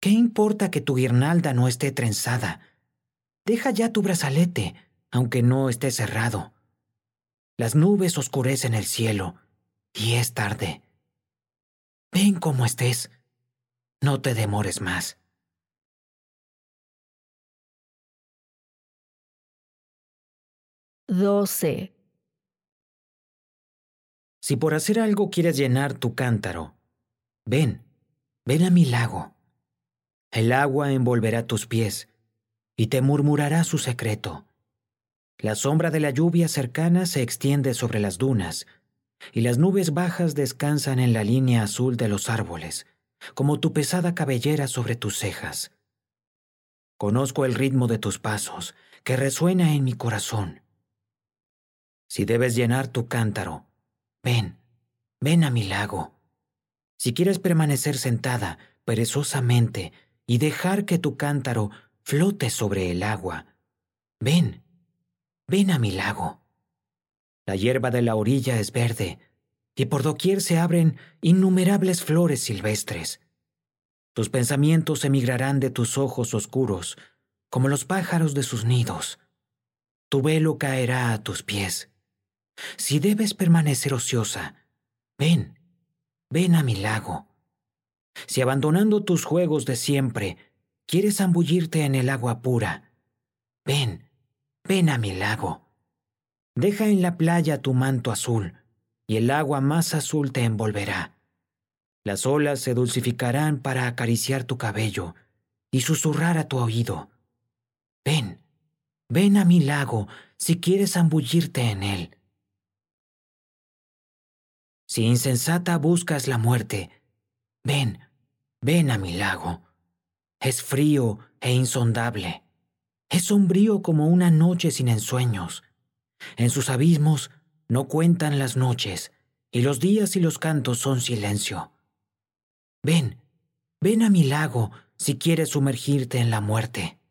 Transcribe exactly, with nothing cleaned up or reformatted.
¿Qué importa que tu guirnalda no esté trenzada? Deja ya tu brazalete, aunque no esté cerrado. Las nubes oscurecen el cielo, y es tarde. Ven como estés. No te demores más. doce. Si por hacer algo quieres llenar tu cántaro, ven, ven a mi lago. El agua envolverá tus pies y te murmurará su secreto. La sombra de la lluvia cercana se extiende sobre las dunas, y las nubes bajas descansan en la línea azul de los árboles, como tu pesada cabellera sobre tus cejas. Conozco el ritmo de tus pasos, que resuena en mi corazón. Si debes llenar tu cántaro, ven, ven a mi lago. Si quieres permanecer sentada perezosamente y dejar que tu cántaro flote sobre el agua, ven, ven a mi lago. La hierba de la orilla es verde, y por doquier se abren innumerables flores silvestres. Tus pensamientos emigrarán de tus ojos oscuros, como los pájaros de sus nidos. Tu velo caerá a tus pies. Si debes permanecer ociosa, ven, ven a mi lago. Si abandonando tus juegos de siempre, quieres zambullirte en el agua pura, ven, ven a mi lago. Deja en la playa tu manto azul, y el agua más azul te envolverá. Las olas se dulcificarán para acariciar tu cabello y susurrar a tu oído. Ven, ven a mi lago si quieres zambullirte en él. Si insensata buscas la muerte, ven, ven a mi lago. Es frío e insondable. Es sombrío como una noche sin ensueños. En sus abismos no cuentan las noches, y los días y los cantos son silencio. Ven, ven a mi lago si quieres sumergirte en la muerte.